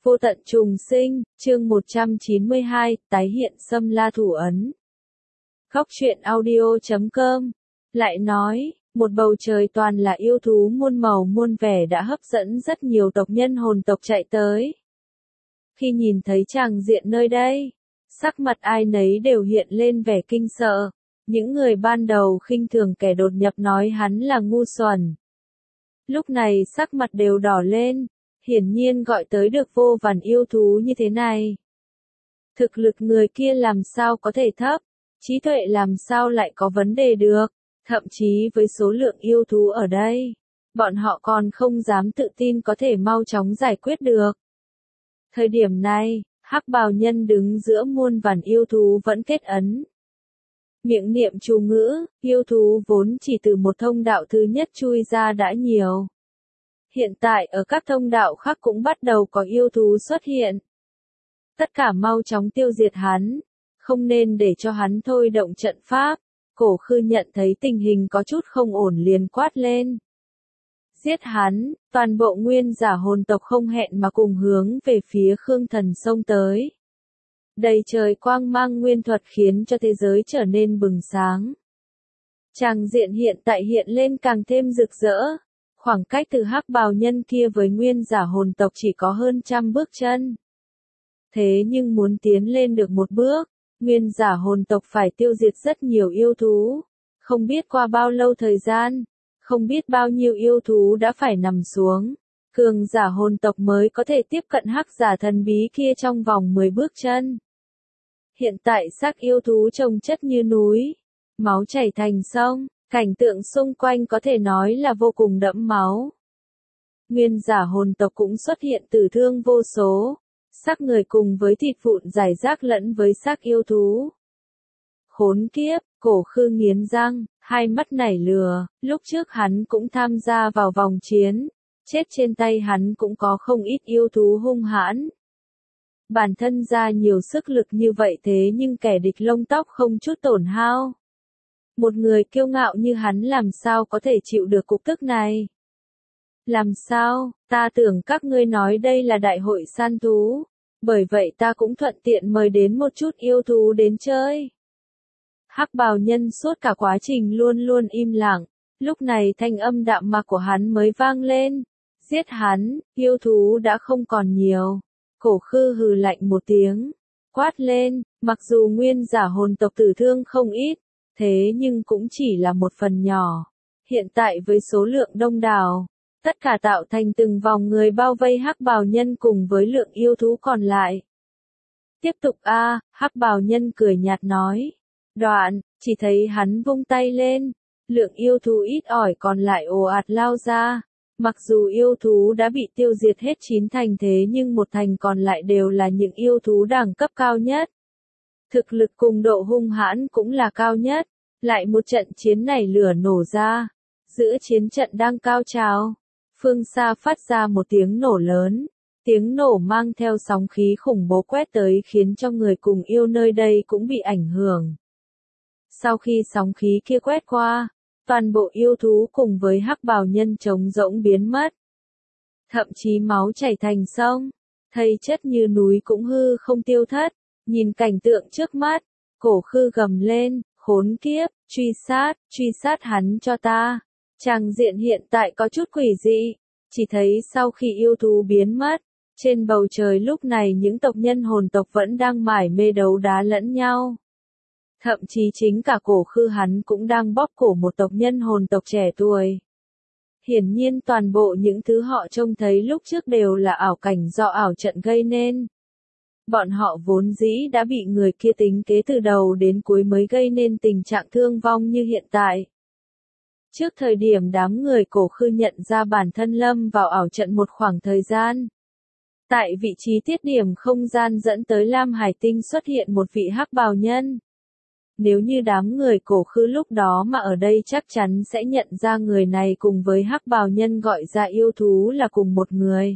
Vô tận trùng sinh, chương 192, tái hiện Sâm La thủ ấn. Góc truyện audio.com lại nói, một bầu trời toàn là yêu thú muôn màu muôn vẻ đã hấp dẫn rất nhiều tộc nhân hồn tộc chạy tới. Khi nhìn thấy tràng diện nơi đây, sắc mặt ai nấy đều hiện lên vẻ kinh sợ. Những người ban đầu khinh thường kẻ đột nhập nói hắn là ngu xuẩn, lúc này sắc mặt đều đỏ lên. Hiển nhiên gọi tới được vô vàn yêu thú như thế này. Thực lực người kia làm sao có thể thấp, trí tuệ làm sao lại có vấn đề được, thậm chí với số lượng yêu thú ở đây, bọn họ còn không dám tự tin có thể mau chóng giải quyết được. Thời điểm này, Hắc Bào Nhân đứng giữa muôn vàn yêu thú vẫn kết ấn. Miệng niệm chú ngữ, yêu thú vốn chỉ từ một thông đạo thứ nhất chui ra đã nhiều. Hiện tại ở các thông đạo khác cũng bắt đầu có yêu thú xuất hiện. Tất cả mau chóng tiêu diệt hắn, không nên để cho hắn thôi động trận pháp. Cổ Khư nhận thấy tình hình có chút không ổn liền quát lên. Giết hắn, toàn bộ nguyên giả hồn tộc không hẹn mà cùng hướng về phía Khương Thần xông tới. Đầy trời quang mang nguyên thuật khiến cho thế giới trở nên bừng sáng. Tràng diện hiện tại hiện lên càng thêm rực rỡ. Khoảng cách từ Hắc Bào Nhân kia với nguyên giả hồn tộc chỉ có hơn 100 bước chân. Thế nhưng muốn tiến lên được một bước, nguyên giả hồn tộc phải tiêu diệt rất nhiều yêu thú. Không biết qua bao lâu thời gian, không biết bao nhiêu yêu thú đã phải nằm xuống. Cường giả hồn tộc mới có thể tiếp cận hắc giả thần bí kia trong vòng 10 bước chân. Hiện tại xác yêu thú chồng chất như núi, máu chảy thành sông. Cảnh tượng xung quanh có thể nói là vô cùng đẫm máu. Nguyên giả hồn tộc cũng xuất hiện tử thương vô số, xác người cùng với thịt vụn rải rác lẫn với xác yêu thú. Khốn kiếp, Cổ Khư nghiến răng, hai mắt nảy lửa, lúc trước hắn cũng tham gia vào vòng chiến, chết trên tay hắn cũng có không ít yêu thú hung hãn. Bản thân ra nhiều sức lực như vậy thế nhưng kẻ địch lông tóc không chút tổn hao. Một người kiêu ngạo như hắn làm sao có thể chịu được cục tức này? Làm sao, ta tưởng các ngươi nói đây là đại hội săn thú, bởi vậy ta cũng thuận tiện mời đến một chút yêu thú đến chơi. Hắc Bào Nhân suốt cả quá trình luôn luôn im lặng, lúc này thanh âm đạm mạc của hắn mới vang lên. Giết hắn, yêu thú đã không còn nhiều. Cổ Khư hừ lạnh một tiếng, quát lên, mặc dù nguyên giả hồn tộc tử thương không ít, thế nhưng cũng chỉ là một phần nhỏ. Hiện tại với số lượng đông đảo, tất cả tạo thành từng vòng người bao vây Hắc Bào Nhân cùng với lượng yêu thú còn lại. Tiếp tục a, Hắc Bào Nhân cười nhạt nói. Đoạn, chỉ thấy hắn vung tay lên, lượng yêu thú ít ỏi còn lại ồ ạt lao ra. Mặc dù yêu thú đã bị tiêu diệt hết 9 thành thế nhưng một thành còn lại đều là những yêu thú đẳng cấp cao nhất. Thực lực cùng độ hung hãn cũng là cao nhất. Lại một trận chiến này lửa nổ ra. Giữa chiến trận đang cao trào, phương xa phát ra một tiếng nổ lớn. Tiếng nổ mang theo sóng khí khủng bố quét tới khiến cho người cùng yêu nơi đây cũng bị ảnh hưởng. Sau khi sóng khí kia quét qua, toàn bộ yêu thú cùng với Hắc Bào Nhân trống rỗng biến mất. Thậm chí máu chảy thành sông, thây chất như núi cũng hư không tiêu thất. Nhìn cảnh tượng trước mắt, Cổ Khư gầm lên, khốn kiếp, truy sát hắn cho ta. Tràng diện hiện tại có chút quỷ dị, chỉ thấy sau khi yêu thú biến mất, trên bầu trời lúc này những tộc nhân hồn tộc vẫn đang mải mê đấu đá lẫn nhau. Thậm chí chính cả Cổ Khư hắn cũng đang bóp cổ một tộc nhân hồn tộc trẻ tuổi. Hiển nhiên toàn bộ những thứ họ trông thấy lúc trước đều là ảo cảnh do ảo trận gây nên. Bọn họ vốn dĩ đã bị người kia tính kế từ đầu đến cuối mới gây nên tình trạng thương vong như hiện tại. Trước thời điểm đám người Cổ Khư nhận ra bản thân lâm vào ảo trận một khoảng thời gian. Tại vị trí tiết điểm không gian dẫn tới Lam Hải Tinh xuất hiện một vị Hắc Bào Nhân. Nếu như đám người Cổ Khư lúc đó mà ở đây chắc chắn sẽ nhận ra người này cùng với Hắc Bào Nhân gọi ra yêu thú là cùng một người.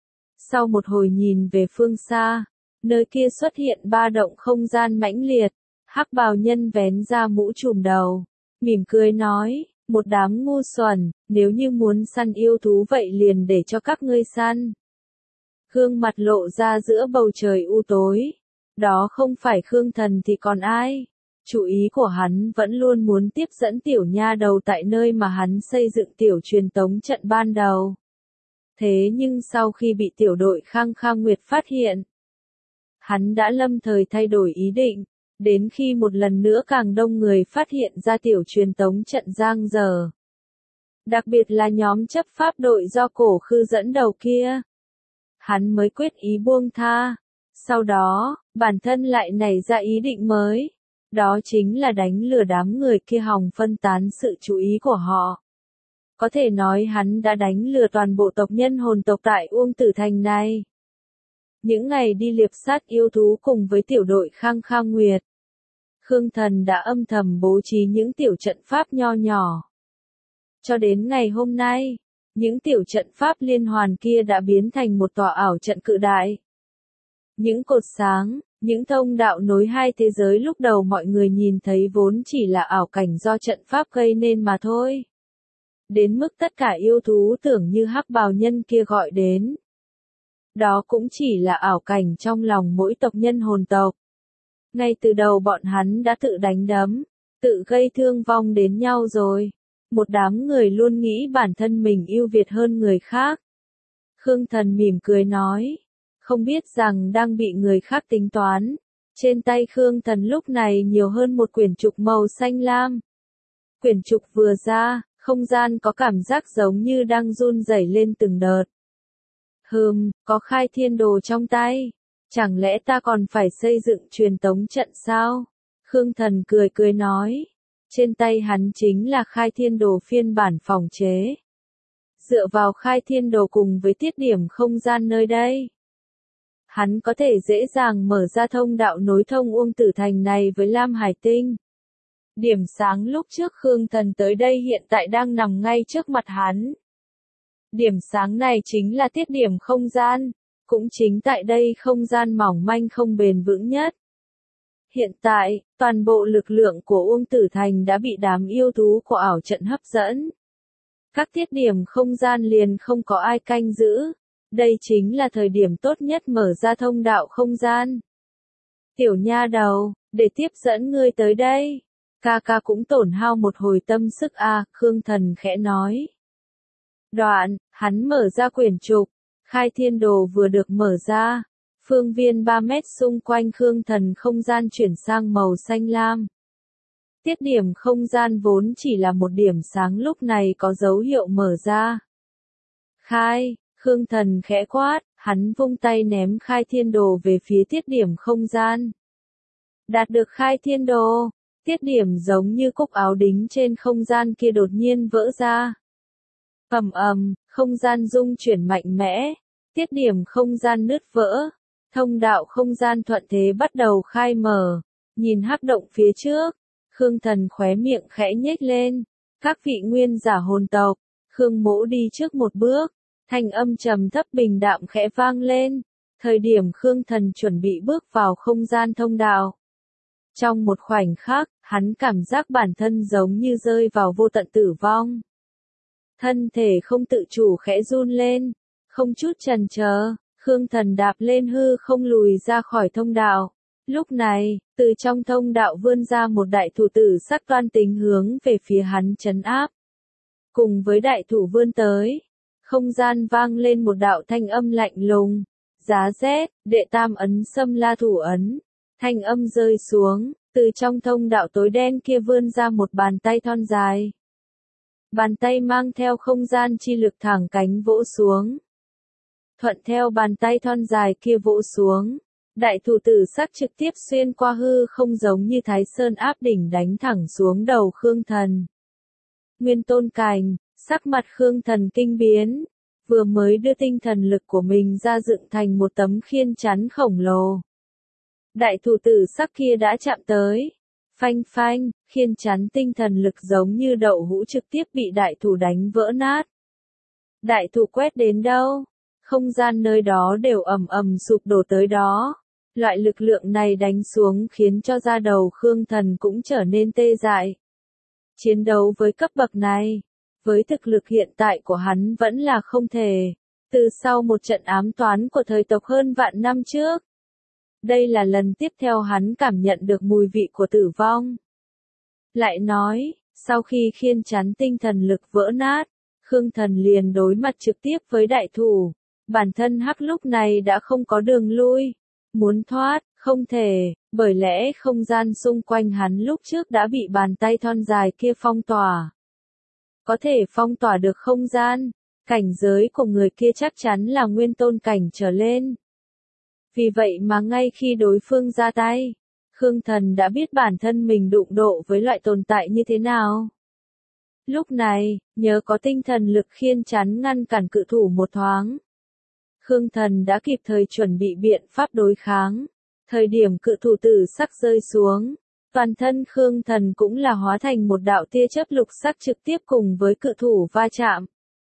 Sau một hồi nhìn về phương xa, nơi kia xuất hiện ba động không gian mãnh liệt. Hắc Bào Nhân vén ra mũ trùm đầu, mỉm cười nói, một đám ngu xuẩn, nếu như muốn săn yêu thú vậy liền để cho các ngươi săn. gương mặt lộ ra giữa bầu trời u tối. Đó không phải Khương Thần thì còn ai? Chủ ý của hắn vẫn luôn muốn tiếp dẫn tiểu nha đầu tại nơi mà hắn xây dựng tiểu truyền tống trận ban đầu. Thế nhưng sau khi bị tiểu đội Khang Khang Nguyệt phát hiện, hắn đã lâm thời thay đổi ý định, đến khi một lần nữa càng đông người phát hiện ra tiểu truyền tống trận giang dở. Đặc biệt là nhóm chấp pháp đội do Cổ Khư dẫn đầu kia. Hắn mới quyết ý buông tha. Sau đó, bản thân lại nảy ra ý định mới. Đó chính là đánh lừa đám người kia hòng phân tán sự chú ý của họ. Có thể nói hắn đã đánh lừa toàn bộ tộc nhân hồn tộc tại Uông Tử Thành này. Những ngày đi liệp sát yêu thú cùng với tiểu đội Khang Khang Nguyệt, Khương Thần đã âm thầm bố trí những tiểu trận pháp nho nhỏ. Cho đến ngày hôm nay, những tiểu trận pháp liên hoàn kia đã biến thành một tòa ảo trận cự đại. Những cột sáng, những thông đạo nối hai thế giới lúc đầu mọi người nhìn thấy vốn chỉ là ảo cảnh do trận pháp gây nên mà thôi. Đến mức tất cả yêu thú tưởng như hắc bào nhân kia gọi đến. Đó cũng chỉ là ảo cảnh trong lòng mỗi tộc nhân hồn tộc. Ngay từ đầu bọn hắn đã tự đánh đấm, tự gây thương vong đến nhau rồi. Một đám người luôn nghĩ bản thân mình ưu việt hơn người khác. Khương Thần mỉm cười nói, không biết rằng đang bị người khác tính toán. Trên tay Khương Thần lúc này nhiều hơn một quyển trục màu xanh lam. Quyển trục vừa ra, không gian có cảm giác giống như đang run rẩy lên từng đợt. Có khai thiên đồ trong tay. Chẳng lẽ ta còn phải xây dựng truyền tống trận sao? Khương Thần cười cười nói. Trên tay hắn chính là khai thiên đồ phiên bản phòng chế. Dựa vào khai thiên đồ cùng với tiết điểm không gian nơi đây, hắn có thể dễ dàng mở ra thông đạo nối thông Uông Tử Thành này với Lam Hải Tinh. Điểm sáng lúc trước Khương Thần tới đây hiện tại đang nằm ngay trước mặt hắn. Điểm sáng này chính là tiết điểm không gian, cũng chính tại đây không gian mỏng manh không bền vững nhất. Hiện tại, toàn bộ lực lượng của Uông Tử Thành đã bị đám yêu thú của ảo trận hấp dẫn. Các tiết điểm không gian liền không có ai canh giữ. Đây chính là thời điểm tốt nhất mở ra thông đạo không gian. Tiểu nha đầu, để tiếp dẫn ngươi tới đây. Ca ca cũng tổn hao một hồi tâm sức à, Khương Thần khẽ nói. Đoạn, hắn mở ra quyển trục. Khai thiên đồ vừa được mở ra. Phương viên 3 mét xung quanh Khương Thần không gian chuyển sang màu xanh lam. Tiết điểm không gian vốn chỉ là một điểm sáng lúc này có dấu hiệu mở ra. Khai, Khương Thần khẽ quát, hắn vung tay ném khai thiên đồ về phía tiết điểm không gian. Đạt được khai thiên đồ, tiết điểm giống như cúc áo đính trên không gian kia đột nhiên vỡ ra. Không gian rung chuyển mạnh mẽ, tiết điểm không gian nứt vỡ. Thông đạo không gian thuận thế bắt đầu khai mở, nhìn hắc động phía trước, Khương Thần khóe miệng khẽ nhếch lên. Các vị nguyên giả hồn tộc, Khương Mỗ đi trước một bước, thanh âm trầm thấp bình đạm khẽ vang lên, thời điểm Khương Thần chuẩn bị bước vào không gian thông đạo. Trong một khoảnh khắc, hắn cảm giác bản thân giống như rơi vào vô tận tử vong. Thân thể không tự chủ khẽ run lên, không chút chần chờ. Khương Thần đạp lên hư không lùi ra khỏi thông đạo. Lúc này, từ trong thông đạo vươn ra một đại thủ tử sắc toan tính hướng về phía hắn trấn áp. Cùng với đại thủ vươn tới, không gian vang lên một đạo thanh âm lạnh lùng. Giá rét, đệ tam ấn xâm la thủ ấn. Thanh âm rơi xuống, từ trong thông đạo tối đen kia vươn ra một bàn tay thon dài. Bàn tay mang theo không gian chi lực thẳng cánh vỗ xuống. Thuận theo bàn tay thon dài kia vỗ xuống, đại thủ tử sắc trực tiếp xuyên qua hư không giống như Thái Sơn áp đỉnh đánh thẳng xuống đầu Khương Thần. Nguyên Tôn Cành, sắc mặt Khương Thần kinh biến, vừa mới đưa tinh thần lực của mình ra dựng thành một tấm khiên chắn khổng lồ. Đại thủ tử sắc kia đã chạm tới. Phanh phanh, khiên chắn tinh thần lực giống như đậu hũ trực tiếp bị đại thủ đánh vỡ nát. Đại thủ quét đến đâu? Không gian nơi đó đều ầm ầm sụp đổ tới đó. Loại lực lượng này đánh xuống khiến cho da đầu Khương Thần cũng trở nên tê dại. Chiến đấu với cấp bậc này, với thực lực hiện tại của hắn vẫn là không thể. Từ sau một trận ám toán của thời tộc hơn vạn năm trước, đây là lần tiếp theo hắn cảm nhận được mùi vị của tử vong. Lại nói, sau khi khiên chắn tinh thần lực vỡ nát, Khương Thần liền đối mặt trực tiếp với đại thủ. Bản thân Hắc lúc này đã không có đường lui. Muốn thoát, không thể, bởi lẽ không gian xung quanh hắn lúc trước đã bị bàn tay thon dài kia phong tỏa. Có thể phong tỏa được không gian, cảnh giới của người kia chắc chắn là nguyên tôn cảnh trở lên. Vì vậy mà ngay khi đối phương ra tay, Khương Thần đã biết bản thân mình đụng độ với loại tồn tại như thế nào. Lúc này, nhờ có tinh thần lực khiên chắn ngăn cản cự thủ một thoáng, Khương Thần đã kịp thời chuẩn bị biện pháp đối kháng. Thời điểm cự thủ tử sắc rơi xuống, toàn thân Khương Thần cũng là hóa thành một đạo tia chớp lục sắc trực tiếp cùng với cự thủ va chạm.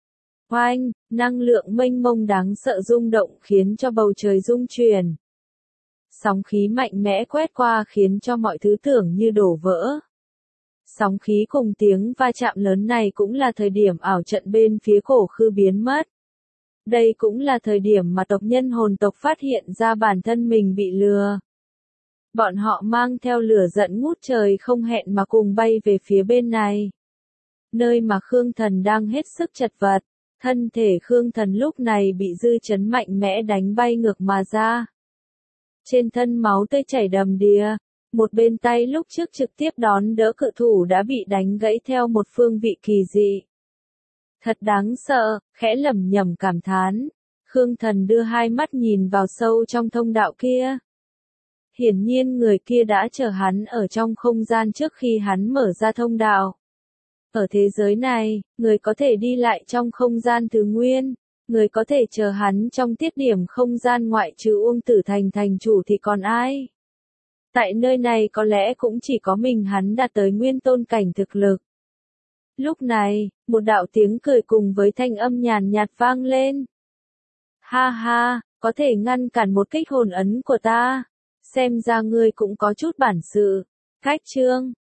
Oanh, năng lượng mênh mông đáng sợ rung động khiến cho bầu trời rung chuyển. Sóng khí mạnh mẽ quét qua khiến cho mọi thứ tưởng như đổ vỡ. Sóng khí cùng tiếng va chạm lớn này cũng là thời điểm ảo trận bên phía cổ khư biến mất. Đây cũng là thời điểm mà tộc nhân hồn tộc phát hiện ra bản thân mình bị lừa. Bọn họ mang theo lửa giận ngút trời không hẹn mà cùng bay về phía bên này. Nơi mà Khương Thần đang hết sức chật vật, thân thể Khương Thần lúc này bị dư chấn mạnh mẽ đánh bay ngược mà ra. Trên thân máu tươi chảy đầm đìa, một bên tay lúc trước trực tiếp đón đỡ cự thủ đã bị đánh gãy theo một phương vị kỳ dị. Thật đáng sợ, khẽ lẩm nhẩm cảm thán. Khương Thần đưa hai mắt nhìn vào sâu trong thông đạo kia. Hiển nhiên người kia đã chờ hắn ở trong không gian trước khi hắn mở ra thông đạo. Ở thế giới này, người có thể đi lại trong không gian thứ nguyên, người có thể chờ hắn trong tiết điểm không gian ngoại trừ Uông Tử Thành thành chủ thì còn ai? Tại nơi này có lẽ cũng chỉ có mình hắn đạt tới nguyên tôn cảnh thực lực. Lúc này, một đạo tiếng cười cùng với thanh âm nhàn nhạt vang lên. Ha ha, có thể ngăn cản một kích hồn ấn của ta. Xem ra ngươi cũng có chút bản sự. Cách chương